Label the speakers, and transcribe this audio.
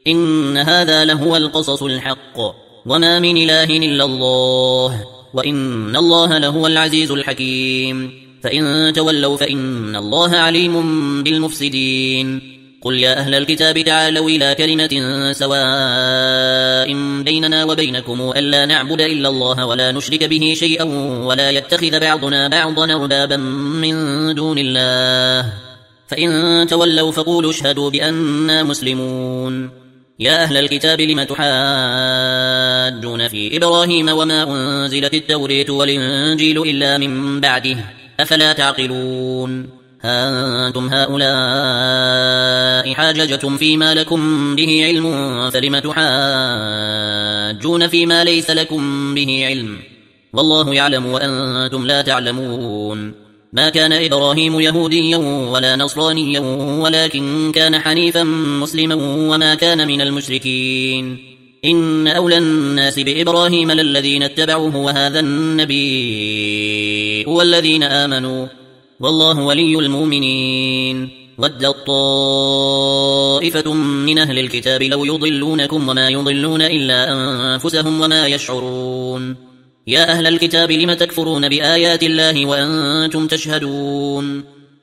Speaker 1: إن هذا لهو القصص الحق وما من إله إلا الله وإن الله لهو العزيز الحكيم فإن تولوا فإن الله عليم بالمفسدين قل يا أهل الكتاب تعالوا إلى كلمة سواء بيننا وبينكم ألا نعبد إلا الله ولا نشرك به شيئا ولا يتخذ بعضنا بعضا أربابا من دون الله فإن تولوا فقولوا اشهدوا بأننا مسلمون يا أهل الكتاب لم تحاجون في إبراهيم وما أنزلت التوراة والإنجيل إلا من بعده أفلا تعقلون ها أنتم هؤلاء حاججتم فيما لكم به علم فلم تحاجون فيما ليس لكم به علم والله يعلم وأنتم لا تعلمون ما كان إبراهيم يهوديا ولا نصرانيا ولكن كان حنيفا مسلما وما كان من المشركين إن أولى الناس بإبراهيم للذين اتبعوه وهذا النبي والذين آمنوا والله ولي المؤمنين ودت طائفة من أهل الكتاب لو يضلونكم وما يضلون إلا أنفسهم وما يشعرون يا أهل الكتاب لم تكفرون بآيات الله وأنتم تشهدون